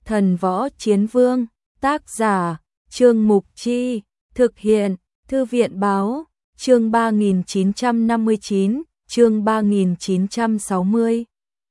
Thần Võ Chiến Vương, tác giả, Trương Mục Chi, thực hiện, Thư viện Báo, chương 3959, chương 3960.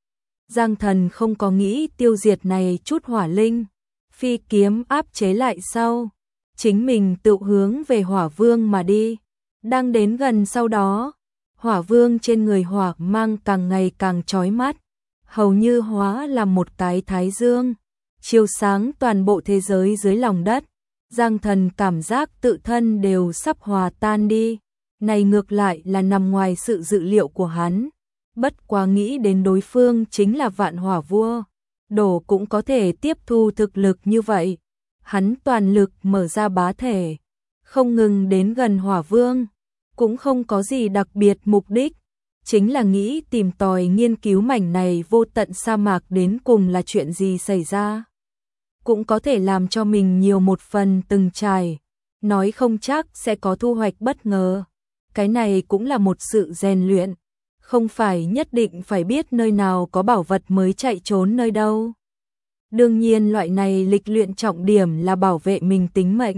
Giang Thần không có nghĩ tiêu diệt này chút hỏa linh, phi kiếm áp chế lại sau, chính mình tự hướng về Hỏa Vương mà đi. Đang đến gần sau đó, Hỏa Vương trên người hỏa mang càng ngày càng chói mắt, hầu như hóa làm một cái thái dương, chiếu sáng toàn bộ thế giới dưới lòng đất. Giang Thần cảm giác tự thân đều sắp hòa tan đi, này ngược lại là nằm ngoài sự dự liệu của hắn. Bất quá nghĩ đến đối phương chính là Vạn Hỏa Vua, Đổ cũng có thể tiếp thu thực lực như vậy. Hắn toàn lực mở ra bá thể, không ngừng đến gần Hỏa Vương, cũng không có gì đặc biệt mục đích, chính là nghĩ tìm tòi nghiên cứu mảnh này vô tận sa mạc đến cùng là chuyện gì xảy ra. Cũng có thể làm cho mình nhiều một phần từng trải, nói không chắc sẽ có thu hoạch bất ngờ. Cái này cũng là một sự rèn luyện, không phải nhất định phải biết nơi nào có bảo vật mới chạy trốn nơi đâu. Đương nhiên loại này lịch luyện trọng điểm là bảo vệ mình tính mệnh.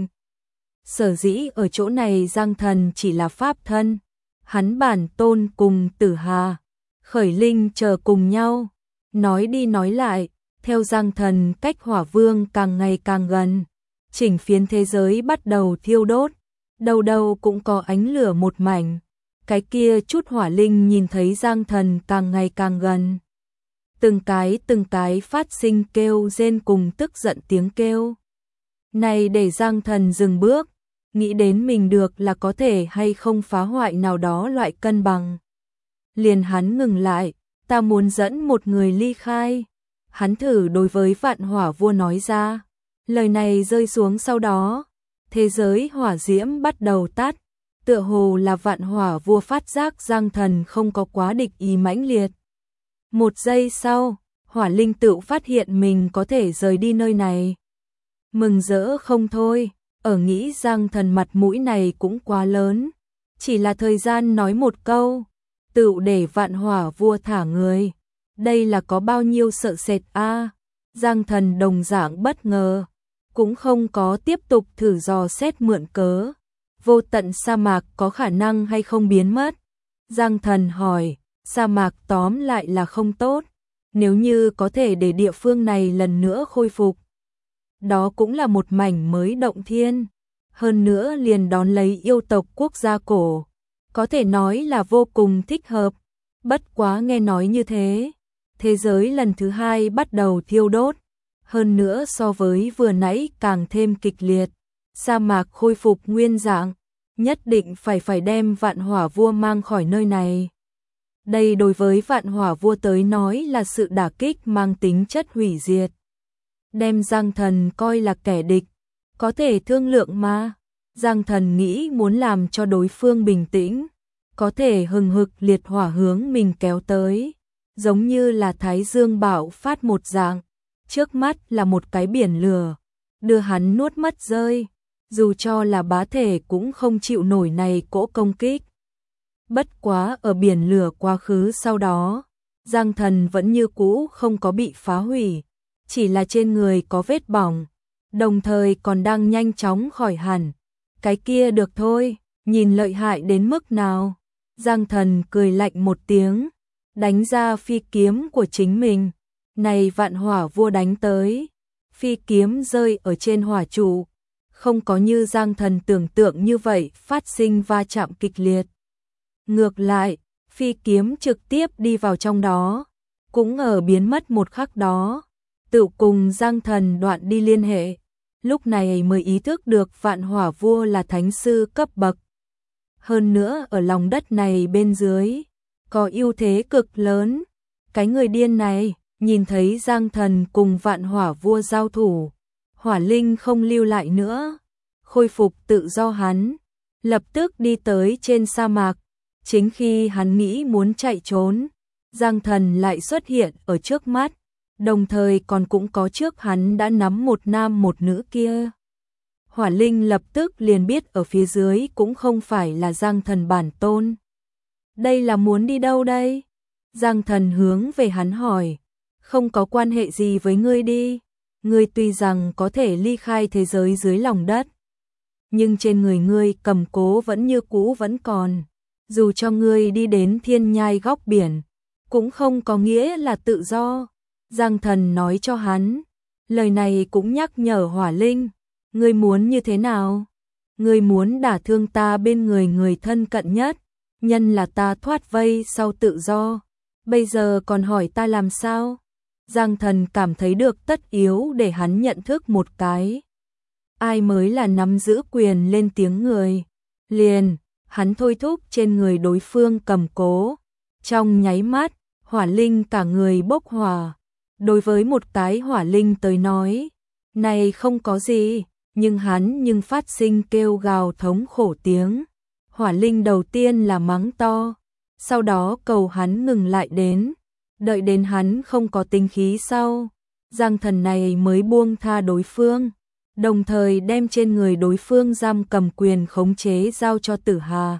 Sở dĩ ở chỗ này Giang Thần chỉ là pháp thân, hắn bản tôn cùng Tử Hà, Khởi Linh chờ cùng nhau. Nói đi nói lại, theo Giang Thần cách Hỏa Vương càng ngày càng gần, chỉnh phiến thế giới bắt đầu thiêu đốt, đâu đâu cũng có ánh lửa một mảnh. Cái kia chút hỏa linh nhìn thấy Giang Thần càng ngày càng gần, từng cái phát sinh kêu rên cùng tức giận tiếng kêu. Này để Giang Thần dừng bước, nghĩ đến mình được là có thể hay không phá hoại nào đó loại cân bằng. Liền hắn ngừng lại, ta muốn dẫn một người ly khai. Hắn thử đối với Vạn Hỏa Vua nói ra. Lời này rơi xuống sau đó, thế giới hỏa diễm bắt đầu tắt, tựa hồ là Vạn Hỏa Vua phát giác Giang Thần không có quá địch ý mãnh liệt. Một giây sau, hỏa linh tự phát hiện mình có thể rời đi nơi này. Mừng rỡ không thôi, ở nghĩ Giang Thần mặt mũi này cũng quá lớn, chỉ là thời gian nói một câu, tự để Vạn Hỏa Vua thả người. Đây là có bao nhiêu sợ sệt a. Giang Thần đồng dạng bất ngờ, cũng không có tiếp tục thử dò xét mượn cớ. Vô tận sa mạc có khả năng hay không biến mất? Giang Thần hỏi, sa mạc tóm lại là không tốt, nếu như có thể để địa phương này lần nữa khôi phục, đó cũng là một mảnh mới động thiên, hơn nữa liền đón lấy yêu tộc quốc gia cổ, có thể nói là vô cùng thích hợp. Bất quá nghe nói như thế, thế giới lần thứ hai bắt đầu thiêu đốt, hơn nữa so với vừa nãy càng thêm kịch liệt. Sa mạc khôi phục nguyên dạng, nhất định phải đem Vạn Hỏa Vua mang khỏi nơi này. Đây đối với Vạn Hỏa Vua tới nói là sự đả kích mang tính chất hủy diệt. Đem Giang Thần coi là kẻ địch, có thể thương lượng mà. Giang Thần nghĩ muốn làm cho đối phương bình tĩnh, có thể hừng hực liệt hỏa hướng mình kéo tới, giống như là Thái Dương bạo phát một dạng. Trước mắt là một cái biển lửa, đưa hắn nuốt mất rơi. Dù cho là bá thể cũng không chịu nổi này cỗ công kích. Bất quá ở biển lửa quá khứ sau đó, Giang Thần vẫn như cũ không có bị phá hủy, chỉ là trên người có vết bỏng, đồng thời còn đang nhanh chóng khỏi hẳn. Cái kia được thôi, nhìn lợi hại đến mức nào. Giang Thần cười lạnh một tiếng, đánh ra phi kiếm của chính mình. Này Vạn Hỏa Vua đánh tới, phi kiếm rơi ở trên hỏa trụ, không có như Giang Thần tưởng tượng như vậy phát sinh va chạm kịch liệt. Ngược lại, phi kiếm trực tiếp đi vào trong đó, cũng ở biến mất một khắc đó, tự cùng Giang Thần đoạn đi liên hệ. Lúc này mới ý thức được Vạn Hỏa Vua là thánh sư cấp bậc. Hơn nữa ở lòng đất này bên dưới, có ưu thế cực lớn. Cái người điên này, nhìn thấy Giang Thần cùng Vạn Hỏa Vua giao thủ, hỏa linh không lưu lại nữa, khôi phục tự do hắn, lập tức đi tới trên sa mạc. Chính khi hắn nghĩ muốn chạy trốn, Giang Thần lại xuất hiện ở trước mắt, đồng thời còn cũng có trước hắn đã nắm một nam một nữ kia. Hỏa linh lập tức liền biết ở phía dưới cũng không phải là Giang Thần bản tôn. Đây là muốn đi đâu đây? Giang Thần hướng về hắn hỏi, không có quan hệ gì với ngươi đi. ngươi tuy rằng có thể ly khai thế giới dưới lòng đất, nhưng trên người ngươi cầm cố vẫn như cũ vẫn còn. Dù cho ngươi đi đến thiên nhai góc biển, cũng không có nghĩa là tự do. Giang Thần nói cho hắn, lời này cũng nhắc nhở Hỏa Linh, ngươi muốn như thế nào? Ngươi muốn đả thương ta bên người người thân cận nhất, nhân là ta thoát vây sau tự do, bây giờ còn hỏi ta làm sao? Giang Thần cảm thấy được tất yếu để hắn nhận thức một cái. Ai mới là nắm giữ quyền lên tiếng người. Liền, hắn thôi thúc trên người đối phương cầm cố. Trong nháy mắt, Hỏa Linh cả người bốc hỏa. Đối với một cái Hỏa Linh tới nói, này không có gì, nhưng hắn phát sinh kêu gào thống khổ tiếng. Hỏa Linh đầu tiên là mắng to, sau đó cầu hắn ngừng lại đến. Đợi đến hắn không có tinh khí sau, Giang Thần này mới buông tha đối phương, đồng thời đem trên người đối phương giam cầm quyền khống chế giao cho Tử Hà.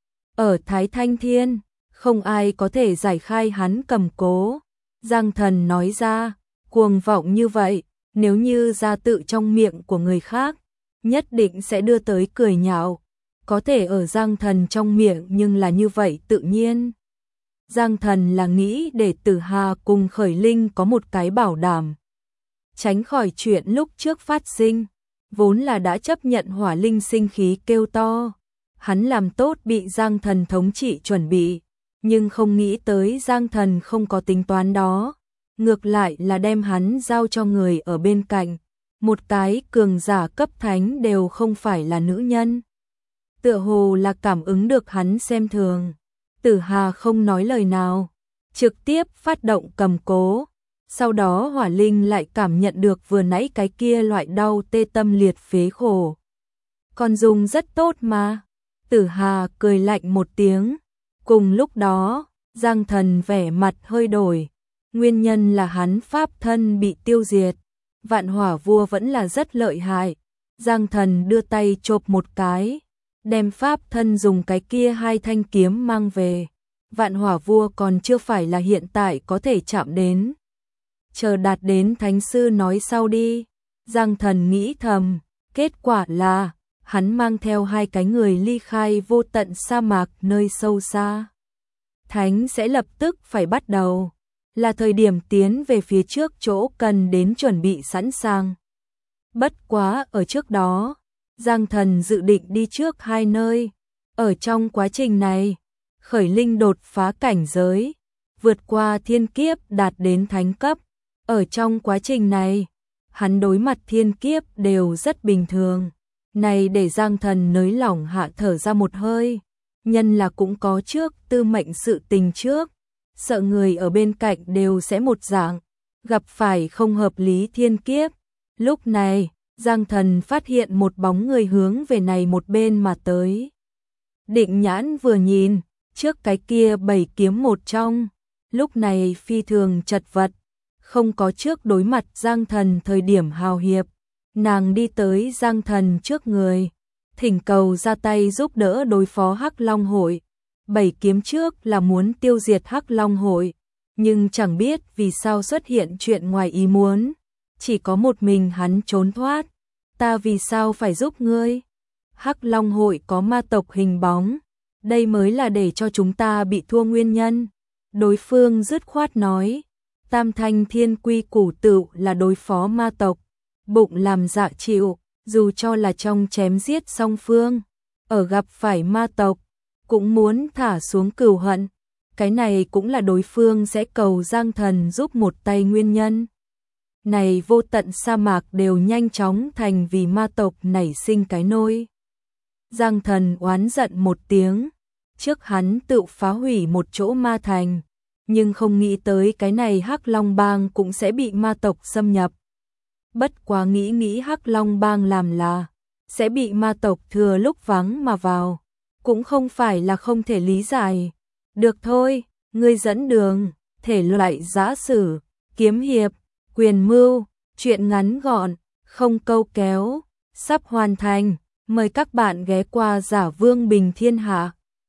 Ở Thái Thanh Thiên, không ai có thể giải khai hắn cầm cố. Giang Thần nói ra, cuồng vọng như vậy, nếu như ra tự trong miệng của người khác, nhất định sẽ đưa tới cười nhạo. Có thể ở Giang Thần trong miệng nhưng là như vậy tự nhiên. Giang Thần là nghĩ để Tử Hà cùng Khởi Linh có một cái bảo đảm, tránh khỏi chuyện lúc trước phát sinh. Vốn là đã chấp nhận Hỏa Linh sinh khí kêu to, hắn làm tốt bị Giang Thần thống trị chuẩn bị, nhưng không nghĩ tới Giang Thần không có tính toán đó, ngược lại là đem hắn giao cho người ở bên cạnh, một cái cường giả cấp thánh đều không phải là nữ nhân. Tựa hồ là cảm ứng được hắn xem thường, Tử Hà không nói lời nào, trực tiếp phát động cầm cố. Sau đó Hỏa Linh lại cảm nhận được vừa nãy cái kia loại đau tê tâm liệt phế khổ. Còn dùng rất tốt mà. Tử Hà cười lạnh một tiếng. Cùng lúc đó, Giang Thần vẻ mặt hơi đổi. Nguyên nhân là hắn pháp thân bị tiêu diệt. Vạn Hỏa Vua vẫn là rất lợi hại. Giang Thần đưa tay chộp một cái, đem pháp thân dùng cái kia hai thanh kiếm mang về. Vạn Hỏa Vua còn chưa phải là hiện tại có thể chạm đến. Chờ đạt đến Thánh Sư nói sau đi. Giang Thần nghĩ thầm, kết quả là hắn mang theo hai cái người ly khai vô tận sa mạc nơi sâu xa. Thánh sẽ lập tức phải bắt đầu, là thời điểm tiến về phía trước chỗ cần đến chuẩn bị sẵn sàng. Bất quá ở trước đó, Giang Thần dự định đi trước hai nơi. Ở trong quá trình này, Khởi Linh đột phá cảnh giới, vượt qua thiên kiếp đạt đến thánh cấp. Ở trong quá trình này, hắn đối mặt thiên kiếp đều rất bình thường. Này để Giang Thần nới lỏng hạ thở ra một hơi. Nhân là cũng có trước tư mệnh sự tình trước. Sợ người ở bên cạnh đều sẽ một dạng, gặp phải không hợp lý thiên kiếp. Lúc này, Giang Thần phát hiện một bóng người hướng về này một bên mà tới. Định nhãn vừa nhìn, trước cái kia 7 kiếm một trong, lúc này phi thường chật vật, không có trước đối mặt Giang Thần thời điểm hào hiệp. Nàng đi tới Giang Thần trước người, thỉnh cầu ra tay giúp đỡ đối phó Hắc Long Hội. 7 kiếm trước là muốn tiêu diệt Hắc Long Hội, nhưng chẳng biết vì sao xuất hiện chuyện ngoài ý muốn, chỉ có một mình hắn trốn thoát. Ta vì sao phải giúp ngươi? Hắc Long Hội có ma tộc hình bóng, đây mới là để cho chúng ta bị thua nguyên nhân. Đối phương dứt khoát nói, Tam Thanh Thiên Quy Củ Tựu là đối phó ma tộc, bụng làm dạ chịu, dù cho là trong chém giết song phương, ở gặp phải ma tộc, cũng muốn thả xuống cừu hận. Cái này cũng là đối phương sẽ cầu Giang Thần giúp một tay nguyên nhân. Này vô tận sa mạc đều nhanh chóng thành vì ma tộc nảy sinh cái nôi. Giang Thần oán giận một tiếng, trước hắn tự phá hủy một chỗ ma thành, nhưng không nghĩ tới cái này Hắc Long Bang cũng sẽ bị ma tộc xâm nhập. Bất quá nghĩ Hắc Long Bang làm là sẽ bị ma tộc thừa lúc vắng mà vào, cũng không phải là không thể lý giải. Được thôi, ngươi dẫn đường, thể loại giã sử, kiếm hiệp, quyền mưu, truyện ngắn gọn, không câu kéo, sắp hoàn thành. Mời các bạn ghé qua Giả Vương Bình Thiên Hạ.